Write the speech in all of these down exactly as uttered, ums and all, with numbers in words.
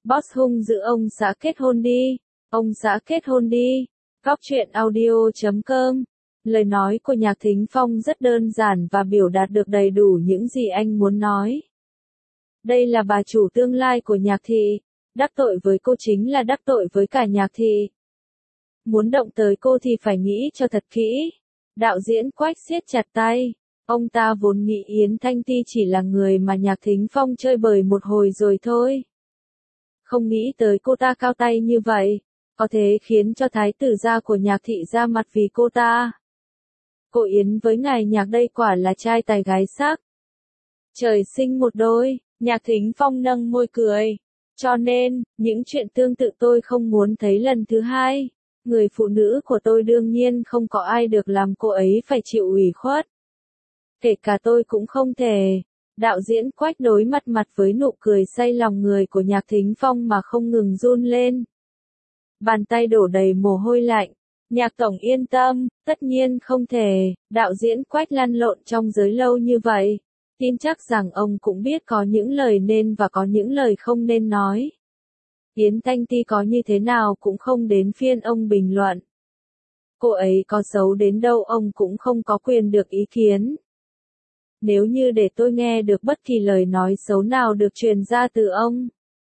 Boss hung dữ ông xã kết hôn đi, ông xã kết hôn đi. Góc truyện audio chấm com. Lời nói của Nhạc Thính Phong rất đơn giản và biểu đạt được đầy đủ những gì anh muốn nói. Đây là bà chủ tương lai của Nhạc thị, đắc tội với cô chính là đắc tội với cả Nhạc thị. Muốn động tới cô thì phải nghĩ cho thật kỹ. Đạo diễn Quách siết chặt tay. Ông ta vốn nghĩ Yến Thanh Ti chỉ là người mà Nhạc Thính Phong chơi bời một hồi rồi thôi. Không nghĩ tới cô ta cao tay như vậy, có thể khiến cho thái tử gia của Nhạc thị ra mặt vì cô ta. Cô Yến với ngài Nhạc đây quả là trai tài gái sắc. Trời sinh một đôi, Nhạc Thính Phong nâng môi cười. Cho nên, những chuyện tương tự tôi không muốn thấy lần thứ hai. Người phụ nữ của tôi đương nhiên không có ai được làm cô ấy phải chịu ủy khuất. Kể cả tôi cũng không thể. Đạo diễn Quách đối mặt mặt với nụ cười say lòng người của Nhạc Thính Phong mà không ngừng run lên. Bàn tay đổ đầy mồ hôi lạnh. Nhạc tổng yên tâm, tất nhiên không thể. Đạo diễn Quách lăn lộn trong giới lâu như vậy. Tin chắc rằng ông cũng biết có những lời nên và có những lời không nên nói. Yến Thanh Ti có như thế nào cũng không đến phiên ông bình luận. Cô ấy có xấu đến đâu ông cũng không có quyền được ý kiến. Nếu như để tôi nghe được bất kỳ lời nói xấu nào được truyền ra từ ông,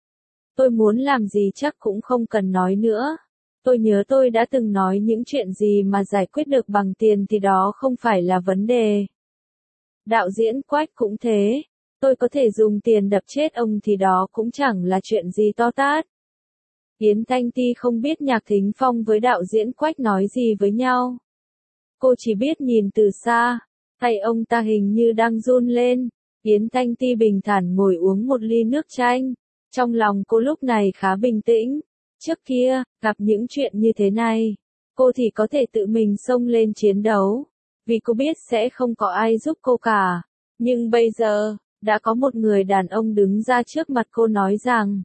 tôi muốn làm gì chắc cũng không cần nói nữa. Tôi nhớ tôi đã từng nói những chuyện gì mà giải quyết được bằng tiền thì đó không phải là vấn đề. Đạo diễn Quách cũng thế, tôi có thể dùng tiền đập chết ông thì đó cũng chẳng là chuyện gì to tát. Yến Thanh Ti không biết Nhạc Thính Phong với đạo diễn Quách nói gì với nhau. Cô chỉ biết nhìn từ xa, tay ông ta hình như đang run lên. Yến Thanh Ti bình thản ngồi uống một ly nước chanh. Trong lòng cô lúc này khá bình tĩnh. Trước kia, gặp những chuyện như thế này, cô thì có thể tự mình xông lên chiến đấu. Vì cô biết sẽ không có ai giúp cô cả. Nhưng bây giờ, đã có một người đàn ông đứng ra trước mặt cô nói rằng,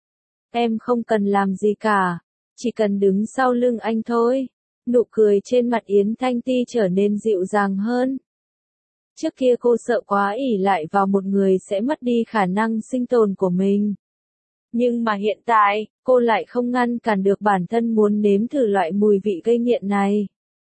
em không cần làm gì cả, chỉ cần đứng sau lưng anh thôi. Nụ cười trên mặt Yến Thanh Ti trở nên dịu dàng hơn. Trước kia cô sợ quá ỷ lại vào một người sẽ mất đi khả năng sinh tồn của mình. Nhưng mà hiện tại, cô lại không ngăn cản được bản thân muốn nếm thử loại mùi vị gây nghiện này.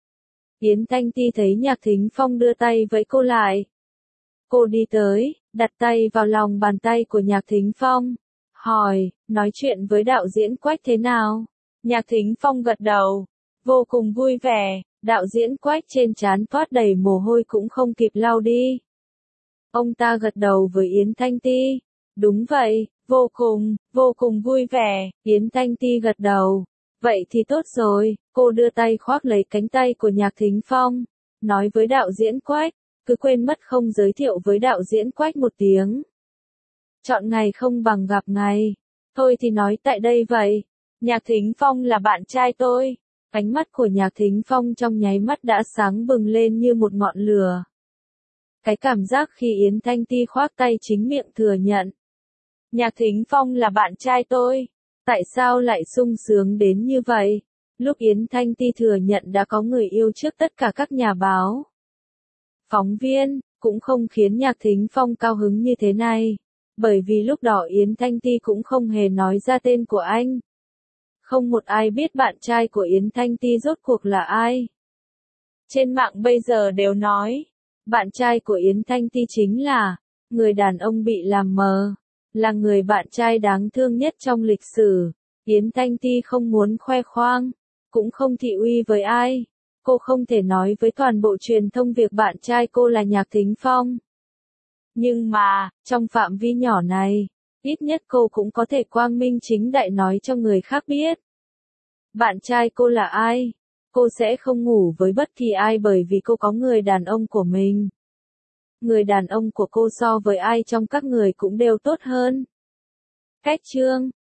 Yến Thanh Ti thấy Nhạc Thính Phong đưa tay với cô lại. Cô đi tới, đặt tay vào lòng bàn tay của Nhạc Thính Phong. Hỏi, nói chuyện với đạo diễn Quách thế nào? Nhạc Thính Phong gật đầu. Vô cùng vui vẻ, đạo diễn Quách trên trán toát đầy mồ hôi cũng không kịp lau đi. Ông ta gật đầu với Yến Thanh Ti. Đúng vậy, vô cùng, vô cùng vui vẻ, Yến Thanh Ti gật đầu. Vậy thì tốt rồi, cô đưa tay khoác lấy cánh tay của Nhạc Thính Phong. Nói với đạo diễn Quách, cứ quên mất không giới thiệu với đạo diễn Quách một tiếng. Chọn ngày không bằng gặp ngày. Thôi thì nói tại đây vậy. Nhạc Thính Phong là bạn trai tôi. Ánh mắt của Nhạc Thính Phong trong nháy mắt đã sáng bừng lên như một ngọn lửa. Cái cảm giác khi Yến Thanh Ti khoác tay chính miệng thừa nhận. Nhạc Thính Phong là bạn trai tôi. Tại sao lại sung sướng đến như vậy? Lúc Yến Thanh Ti thừa nhận đã có người yêu trước tất cả các nhà báo. Phóng viên, cũng không khiến Nhạc Thính Phong cao hứng như thế này. Bởi vì lúc đó Yến Thanh Ti cũng không hề nói ra tên của anh. Không một ai biết bạn trai của Yến Thanh Ti rốt cuộc là ai. Trên mạng bây giờ đều nói, bạn trai của Yến Thanh Ti chính là người đàn ông bị làm mờ, là người bạn trai đáng thương nhất trong lịch sử. Yến Thanh Ti không muốn khoe khoang, cũng không thị uy với ai. Cô không thể nói với toàn bộ truyền thông việc bạn trai cô là Nhạc Thính Phong. Nhưng mà, trong phạm vi nhỏ này, ít nhất cô cũng có thể quang minh chính đại nói cho người khác biết. Bạn trai cô là ai? Cô sẽ không ngủ với bất kỳ ai bởi vì cô có người đàn ông của mình. Người đàn ông của cô so với ai trong các người cũng đều tốt hơn. Cách chương